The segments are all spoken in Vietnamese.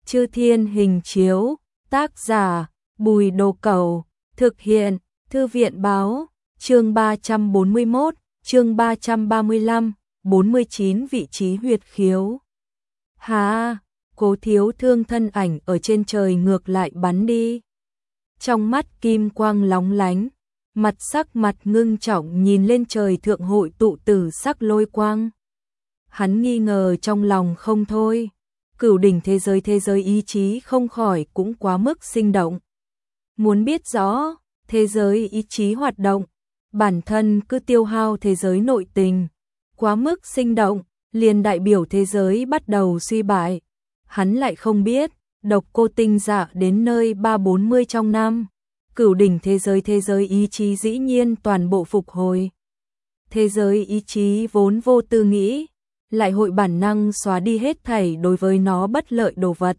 Chư Thiên Hình Chiếu, tác giả Bùi Đồ Cẩu, thực hiện Thư viện báo, chương 341, chương 335, 49 vị trí huyệt khiếu. Hà, Cố Thiếu Thương thân ảnh ở trên trời ngược lại bắn đi. Trong mắt kim quang lóng lánh, mặt sắc mặt ngưng trọng nhìn lên trời thượng hội tụ tử sắc lôi quang. Hắn nghi ngờ trong lòng không thôi, cửu đỉnh thế giới ý chí không khỏi cũng quá mức sinh động. Muốn biết rõ, thế giới ý chí hoạt động, bản thân cứ tiêu hao thế giới nội tình, quá mức sinh động, liền đại biểu thế giới bắt đầu suy bại. Hắn lại không biết, Độc Cô Tinh Dạ đến nơi 340 trong năm, cửu đỉnh thế giới ý chí dĩ nhiên toàn bộ phục hồi. Thế giới ý chí vốn vô tư nghĩ, lại hội bản năng xóa đi hết thảy đối với nó bất lợi đồ vật.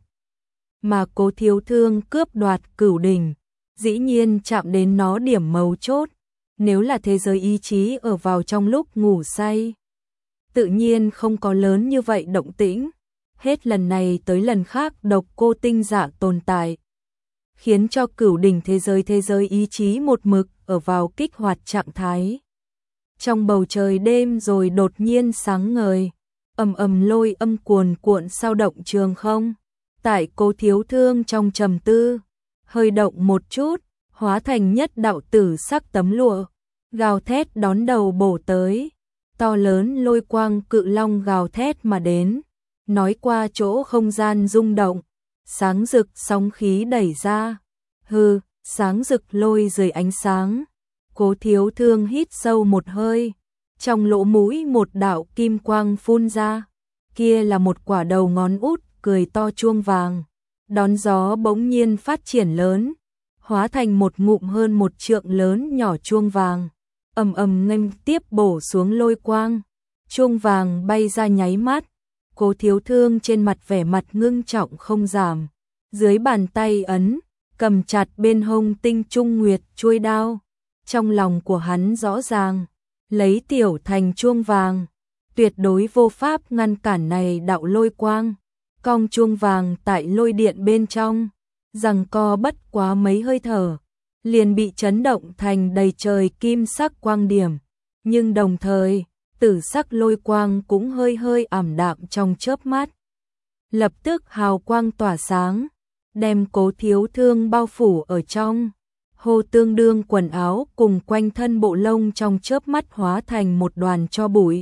Mà Cố Thiếu Thương cướp đoạt cửu đỉnh, dĩ nhiên chạm đến nó điểm mấu chốt, nếu là thế giới ý chí ở vào trong lúc ngủ say. Tự nhiên không có lớn như vậy động tĩnh, hết lần này tới lần khác Độc Cô Tinh Dạ tồn tại, khiến cho cửu đỉnh thế giới ý chí một mực ở vào kích hoạt trạng thái. Trong bầu trời đêm rồi đột nhiên sáng ngời, ầm lôi âm cuồn cuộn sao động trường không. Tại Cố Thiếu Thương trong trầm tư, hơi động một chút, hóa thành nhất đạo tử sắc tấm lụa, gào thét đón đầu bổ tới. To lớn lôi quang cự long gào thét mà đến, nói qua chỗ không gian rung động, sáng rực sóng khí đẩy ra. Hừ, sáng rực lôi dưới ánh sáng. Cố Thiếu Thương hít sâu một hơi, trong lỗ mũi một đạo kim quang phun ra, kia là một quả đầu ngón út cười to chuông vàng, đón gió bỗng nhiên phát triển lớn, hóa thành một ngụm hơn một trượng lớn nhỏ chuông vàng, nghênh tiếp bổ xuống lôi quang. Chuông vàng bay ra nháy mắt, Cố Thiếu Thương trên mặt vẻ mặt ngưng trọng không giảm, dưới bàn tay ấn, cầm chặt bên hông tinh trung nguyệt chuôi đao. Trong lòng của hắn rõ ràng, lấy tiểu thành chuông vàng, tuyệt đối vô pháp ngăn cản này đạo lôi quang. Cong chuông vàng tại lôi điện bên trong, giằng co bất quá mấy hơi thở, liền bị chấn động thành đầy trời kim sắc quang điểm, nhưng đồng thời, tử sắc lôi quang cũng hơi ảm đạm trong chớp mắt. Lập tức hào quang tỏa sáng, đem Cố Thiếu Thương bao phủ ở trong, hô tương đương quần áo cùng quanh thân bộ lông trong chớp mắt hóa thành một đoàn tro bụi.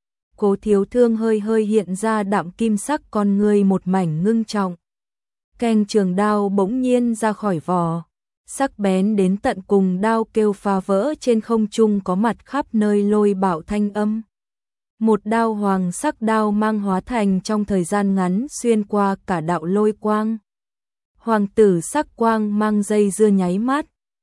Cố Thiếu Thương hơi hiện ra đạm kim sắc con người một mảnh ngưng trọng. Keng trường đao bỗng nhiên ra khỏi vỏ, sắc bén đến tận cùng, đao kêu phá vỡ trên không trung có mặt khắp nơi lôi bạo thanh âm. Một đao hoàng sắc đao mang hóa thành trong thời gian ngắn xuyên qua cả đạo lôi quang. Hoàng tử sắc quang mang dây dưa nháy mắt,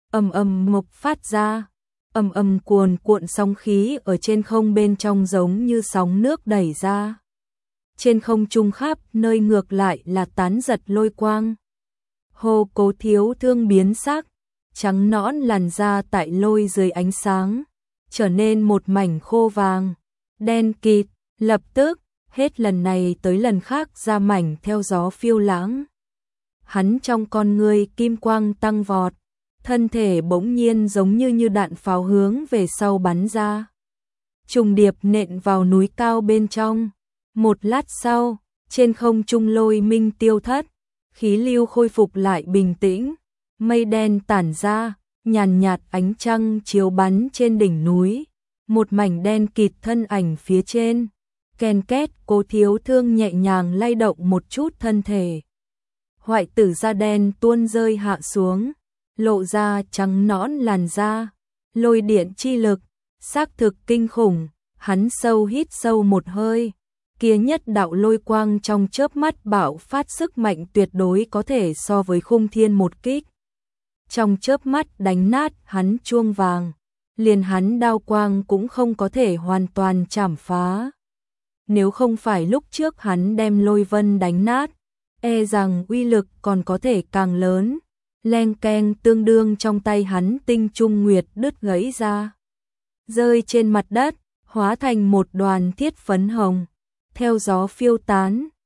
mộc phát ra, cuồn cuộn sóng khí ở trên không bên trong giống như sóng nước đẩy ra. Trên không trung khắp nơi ngược lại là tán giật lôi quang. Hô, Cố Thiếu Thương biến sắc, trắng nõn làn da tại lôi dưới ánh sáng, trở nên một mảnh khô vàng, đen kịt, lập tức, hết lần này tới lần khác da mảnh theo gió phiêu lãng. Hắn trong con người kim quang tăng vọt, thân thể bỗng nhiên giống như đạn pháo hướng về sau bắn ra, trùng điệp nện vào núi cao bên trong. Một lát sau, trên không trung lôi minh tiêu thất, khí lưu khôi phục lại bình tĩnh, mây đen tản ra, nhàn nhạt ánh trăng chiếu bắn trên đỉnh núi, một mảnh đen kịt thân ảnh phía trên. Ken két, Cố Thiếu Thương nhẹ nhàng lay động một chút thân thể, hoại tử da đen tuôn rơi hạ xuống, lộ ra trắng nõn làn da, lôi điện chi lực, xác thực kinh khủng. Hắn hít sâu một hơi, kia nhất đạo lôi quang trong chớp mắt bạo phát sức mạnh tuyệt đối có thể so với khung thiên một kích. Trong chớp mắt đánh nát hắn chuông vàng, liền hắn đao quang cũng không có thể hoàn toàn chảm phá. Nếu không phải lúc trước hắn đem lôi vân đánh nát, e rằng uy lực còn có thể càng lớn. Leng keng, tương đương trong tay hắn tinh trung nguyệt đứt gãy ra, rơi trên mặt đất, hóa thành một đoàn thiết phấn hồng, theo gió phiêu tán,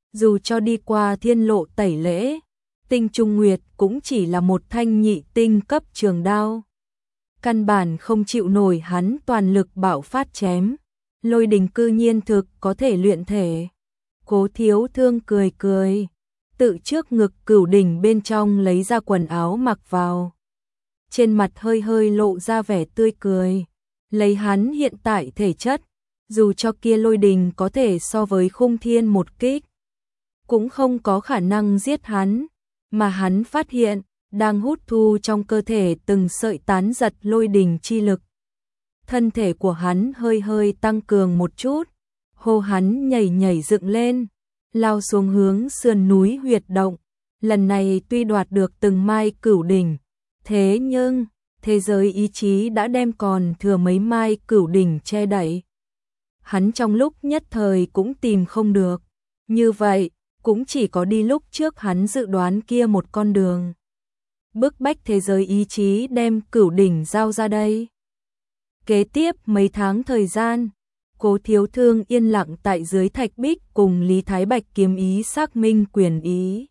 Dù cho đi qua thiên lộ tẩy lễ, Tinh Trung Nguyệt cũng chỉ là một thanh nhị tinh cấp trường đao. Căn bản không chịu nổi hắn toàn lực bạo phát chém. Lôi đình cư nhiên thực có thể luyện thể. Cố Thiếu Thương cười cười, tự trước ngực cửu đỉnh bên trong lấy ra quần áo mặc vào. Trên mặt hơi hơi lộ ra vẻ tươi cười. Lấy hắn hiện tại thể chất, dù cho kia lôi đình có thể so với khung thiên một kích, cũng không có khả năng giết hắn, mà hắn phát hiện, đang hút thu trong cơ thể từng sợi tán giật lôi đình chi lực. Thân thể của hắn hơi hơi tăng cường một chút, hô hắn nhảy nhảy dựng lên, lao xuống hướng sườn núi huyệt động. Lần này tuy đoạt được từng mai cửu đỉnh, thế nhưng thế giới ý chí đã đem còn thừa mấy mai cửu đỉnh che đậy. Hắn trong lúc nhất thời cũng tìm không được, như vậy cũng chỉ có đi lúc trước hắn dự đoán kia một con đường. Bức bách thế giới ý chí đem cửu đỉnh giao ra đây. Kế tiếp mấy tháng thời gian, Cố Thiếu Thương yên lặng tại dưới thạch bích cùng Lý Thái Bạch kiếm ý xác minh quyền ý.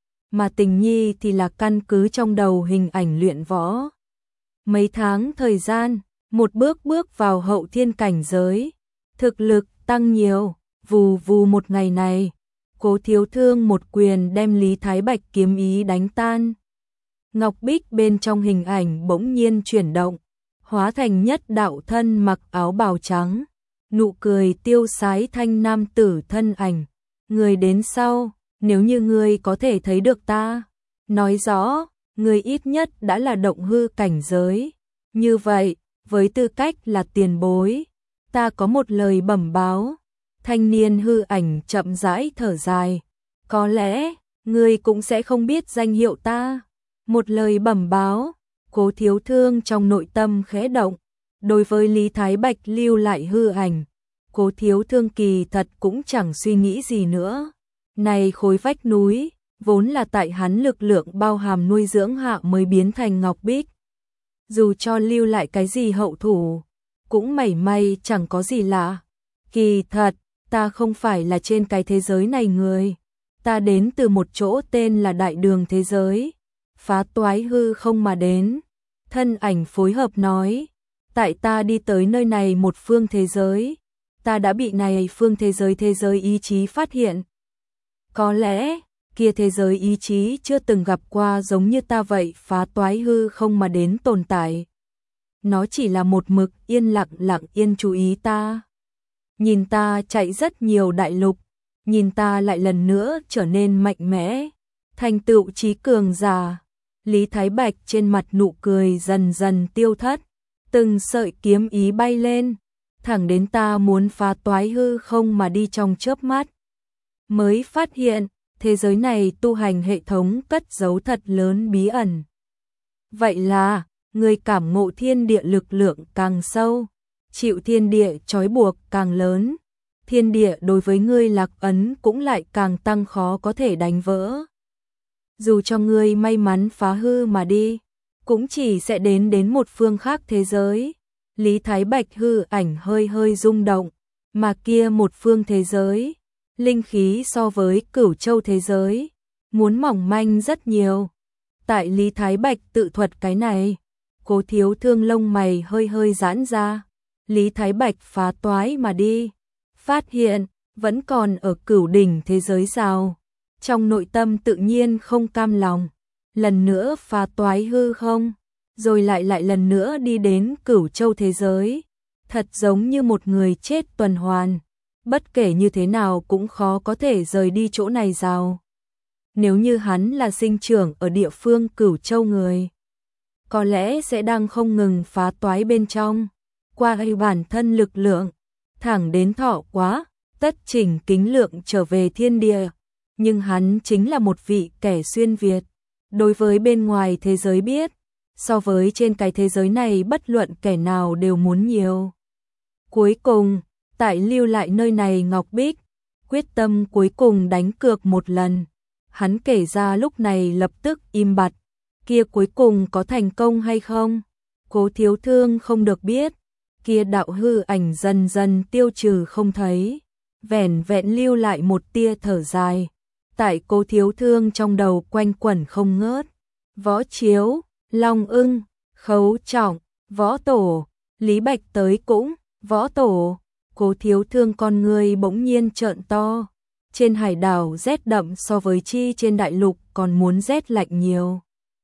Mà Tình Nhi thì là căn cứ trong đầu hình ảnh luyện võ. Mấy tháng thời gian, một bước bước vào hậu thiên cảnh giới, thực lực tăng nhiều, vù vù một ngày này, Cố Thiếu Thương một quyền đem Lý Thái Bạch kiếm ý đánh tan. Ngọc bích bên trong hình ảnh bỗng nhiên chuyển động, hóa thành nhất đạo thân mặc áo bào trắng, nụ cười tiêu sái thanh nam tử thân ảnh. Người đến sau, nếu như ngươi có thể thấy được ta, nói rõ, ngươi ít nhất đã là động hư cảnh giới. Như vậy, với tư cách là tiền bối, ta có một lời bẩm báo. Thanh niên hư ảnh chậm rãi thở dài, có lẽ, ngươi cũng sẽ không biết danh hiệu ta. Một lời bẩm báo, Cố Thiếu Thương trong nội tâm khẽ động. Đối với Lý Thái Bạch lưu lại hư ảnh, Cố Thiếu Thương kỳ thật cũng chẳng suy nghĩ gì nữa. Này khối vách núi, vốn là tại hắn lực lượng bao hàm nuôi dưỡng hạ mới biến thành ngọc bích. Dù cho lưu lại cái gì hậu thủ, cũng mảy may chẳng có gì lạ. Kỳ thật, ta không phải là trên cái thế giới này người. Ta đến từ một chỗ tên là Đại Đường thế giới, phá toái hư không mà đến. Thân ảnh phối hợp nói, tại ta đi tới nơi này một phương thế giới, ta đã bị này phương thế giới ý chí phát hiện. Có lẽ, kia thế giới ý chí chưa từng gặp qua giống như ta vậy phá toái hư không mà đến tồn tại. Nó chỉ là một mực yên lặng yên chú ý ta. Nhìn ta chạy rất nhiều đại lục, nhìn ta lại lần nữa trở nên mạnh mẽ, thành tựu trí cường giả. Lý Thái Bạch trên mặt nụ cười dần dần tiêu thất, từng sợi kiếm ý bay lên, thẳng đến ta muốn phá toái hư không mà đi trong chớp mắt. Mới phát hiện, thế giới này tu hành hệ thống cất giấu thật lớn bí ẩn. Vậy là, người cảm ngộ thiên địa lực lượng càng sâu, chịu thiên địa trói buộc càng lớn, thiên địa đối với ngươi lạc ấn cũng lại càng tăng khó có thể đánh vỡ. Dù cho ngươi may mắn phá hư mà đi, cũng chỉ sẽ đến một phương khác thế giới. Lý Thái Bạch hư ảnh hơi hơi rung động, mà kia một phương thế giới, linh khí so với Cửu Châu thế giới, muốn mỏng manh rất nhiều. Tại Lý Thái Bạch tự thuật cái này, Cố Thiếu Thương lông mày hơi hơi giãn ra. Lý Thái Bạch phá toái mà đi, phát hiện, vẫn còn ở Cửu Đỉnh thế giới sao. Trong nội tâm tự nhiên không cam lòng, lần nữa phá toái hư không, rồi lại lần nữa đi đến Cửu Châu thế giới, thật giống như một người chết tuần hoàn, bất kể như thế nào cũng khó có thể rời đi chỗ này sao. Nếu như hắn là sinh trưởng ở địa phương Cửu Châu người, có lẽ sẽ đang không ngừng phá toái bên trong, qua bản thân lực lượng, thẳng đến thọ quá, tất chỉnh kính lượng trở về thiên địa. Nhưng hắn chính là một vị kẻ xuyên Việt, đối với bên ngoài thế giới biết, so với trên cái thế giới này bất luận kẻ nào đều muốn nhiều. Cuối cùng, tại lưu lại nơi này Ngọc Bích, quyết tâm cuối cùng đánh cược một lần. Hắn kể ra lúc này lập tức im bặt, kia cuối cùng có thành công hay không? Cố Thiếu Thương không được biết, kia đạo hư ảnh dần dần tiêu trừ không thấy. vẻn vẹn lưu lại một tia thở dài. Tại Cố Thiếu Thương trong đầu quanh quẩn không ngớt. Võ Chiếu, Long Ưng, Khấu Trọng, Võ Tổ, Lý Bạch tới cũng, Võ Tổ. Cố Thiếu Thương con người bỗng nhiên trợn to. Trên hải đảo rét đậm so với chi trên đại lục còn muốn rét lạnh nhiều.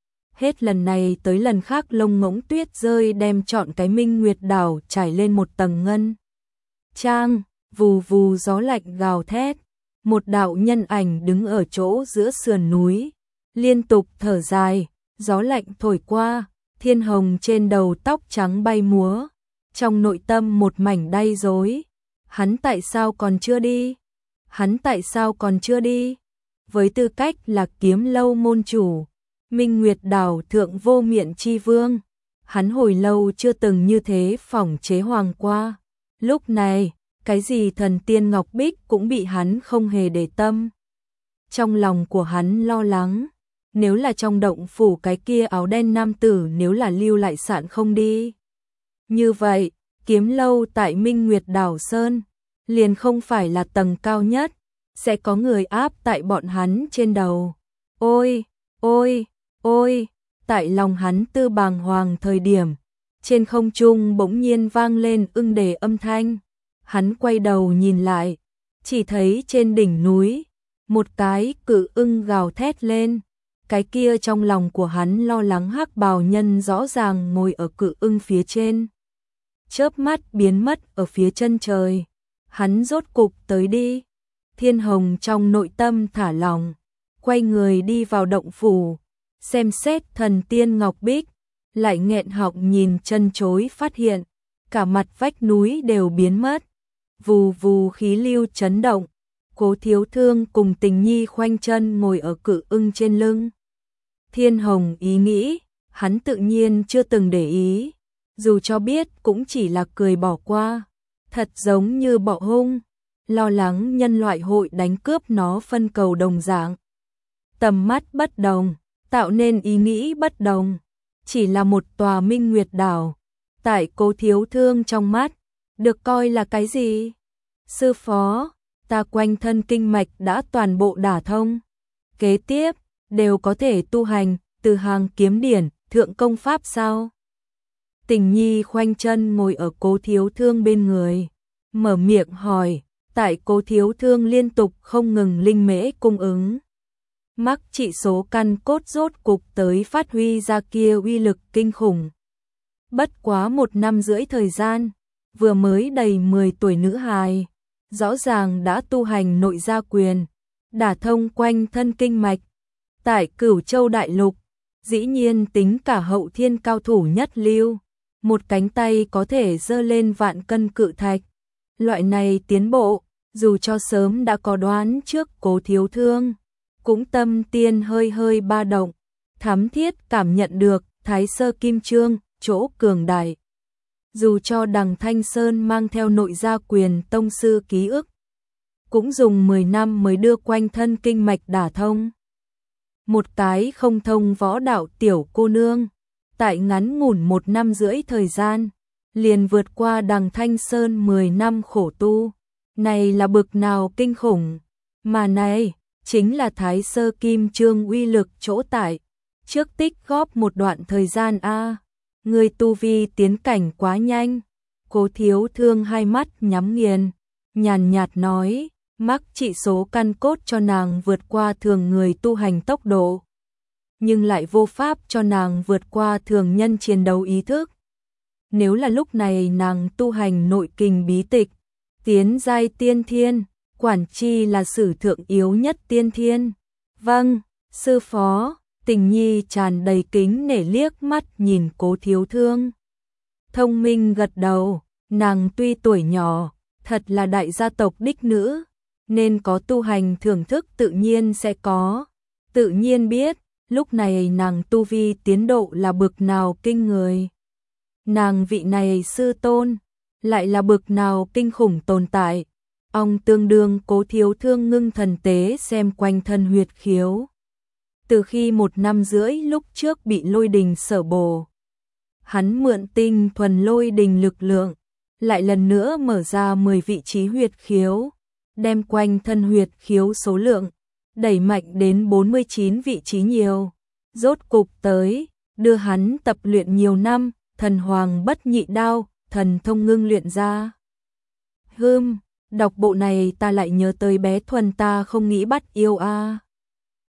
Hết lần này tới lần khác lông ngỗng tuyết rơi đem trọn cái Minh Nguyệt đảo trải lên một tầng ngân trang, vù vù gió lạnh gào thét. Một đạo nhân ảnh đứng ở chỗ giữa sườn núi, liên tục thở dài, gió lạnh thổi qua, thiên hồng trên đầu tóc trắng bay múa. Trong nội tâm một mảnh đay rối. Hắn tại sao còn chưa đi? Hắn tại sao còn chưa đi? Với tư cách là Kiếm Lâu môn chủ, Minh Nguyệt đảo thượng vô miện chi vương, hắn hồi lâu chưa từng như thế phỏng chế hoàng qua. Lúc này, cái gì thần tiên ngọc bích cũng bị hắn không hề để tâm. Trong lòng của hắn lo lắng, nếu là trong động phủ cái kia áo đen nam tử nếu là lưu lại sạn không đi. Như vậy, Kiếm Lâu tại Minh Nguyệt đảo Sơn, liền không phải là tầng cao nhất, sẽ có người áp tại bọn hắn trên đầu. Ôi, ôi, ôi, tại lòng hắn tư bàng hoàng thời điểm, trên không trung bỗng nhiên vang lên ưng đề âm thanh. Hắn quay đầu nhìn lại, chỉ thấy trên đỉnh núi, một cái cự ưng gào thét lên. Cái kia trong lòng của hắn lo lắng hắc bào nhân rõ ràng ngồi ở cự ưng phía trên. Chớp mắt biến mất ở phía chân trời. Hắn rốt cục tới đi. Thiên Hồng trong nội tâm thả lòng, quay người đi vào động phủ, xem xét thần tiên ngọc bích, lại nghẹn họng nhìn chân chối phát hiện, cả mặt vách núi đều biến mất. Vù vù khí lưu chấn động, Cố Thiếu Thương cùng Tình Nhi khoanh chân ngồi ở cự ưng trên lưng. Thiên Hồng ý nghĩ, hắn tự nhiên chưa từng để ý, dù cho biết cũng chỉ là cười bỏ qua, thật giống như bọ hung, lo lắng nhân loại hội đánh cướp nó phân cầu đồng dạng. Tầm mắt bất đồng, tạo nên ý nghĩ bất đồng, chỉ là một tòa Minh Nguyệt đảo, tại Cố Thiếu Thương trong mắt, được coi là cái gì? Sư phó, ta quanh thân kinh mạch đã toàn bộ đả thông. Kế tiếp, đều có thể tu hành, từ hàng kiếm điển, thượng công pháp sao? Tình Nhi khoanh chân ngồi ở Cố Thiếu Thương bên người, mở miệng hỏi, tại Cố Thiếu Thương liên tục không ngừng linh mễ cung ứng. Mắc trị số căn cốt rốt cục tới phát huy ra kia uy lực kinh khủng. Bất quá 1 năm rưỡi thời gian, vừa mới đầy 10 tuổi nữ hài, rõ ràng đã tu hành nội gia quyền, đả thông quanh thân kinh mạch. Tại Cửu Châu Đại Lục, dĩ nhiên tính cả hậu thiên cao thủ nhất lưu, một cánh tay có thể giơ lên vạn cân cự thạch. Loại này tiến bộ, dù cho sớm đã có đoán trước Cố Thiếu Thương, cũng tâm tiên hơi hơi ba động, thắm thiết cảm nhận được Thái Sơ Kim Chương, chỗ cường đại. Dù cho Đằng Thanh Sơn mang theo nội gia quyền tông sư ký ức, cũng dùng 10 năm mới đưa quanh thân kinh mạch đả thông. Một cái không thông võ đạo tiểu cô nương, tại ngắn ngủn 1 năm rưỡi thời gian, liền vượt qua Đằng Thanh Sơn 10 năm khổ tu. Này là bực nào kinh khủng, mà này chính là Thái Sơ Kim Chương uy lực chỗ tại. Trước tích góp một đoạn thời gian a, người tu vi tiến cảnh quá nhanh. Cố Thiếu Thương hai mắt nhắm nghiền, nhàn nhạt nói, mắc trị số căn cốt cho nàng vượt qua thường người tu hành tốc độ, nhưng lại vô pháp cho nàng vượt qua thường nhân chiến đấu ý thức. Nếu là lúc này nàng tu hành nội kình bí tịch, tiến giai tiên thiên, quản chi là sử thượng yếu nhất tiên thiên. Vâng, sư phó. Tình Nhi tràn đầy kính nể liếc mắt nhìn Cố Thiếu Thương. Thông minh gật đầu, nàng tuy tuổi nhỏ, thật là đại gia tộc đích nữ, nên có tu hành thưởng thức tự nhiên sẽ có. Tự nhiên biết, lúc này nàng tu vi tiến độ là bực nào kinh người. Nàng vị này sư tôn, lại là bực nào kinh khủng tồn tại. Ông tương đương Cố Thiếu Thương ngưng thần tế xem quanh thân huyệt khiếu. Từ khi 1 năm rưỡi lúc trước bị lôi đình sở bồ, hắn mượn tinh thuần lôi đình lực lượng, lại lần nữa mở ra 10 vị trí huyệt khiếu, đem quanh thân huyệt khiếu số lượng đẩy mạnh đến 49 vị trí nhiều. Rốt cục tới, đưa hắn tập luyện nhiều năm, thần hoàng bất nhị đao, thần thông ngưng luyện ra. Đọc bộ này ta lại nhớ tới bé Thuần ta không nghĩ bắt yêu a.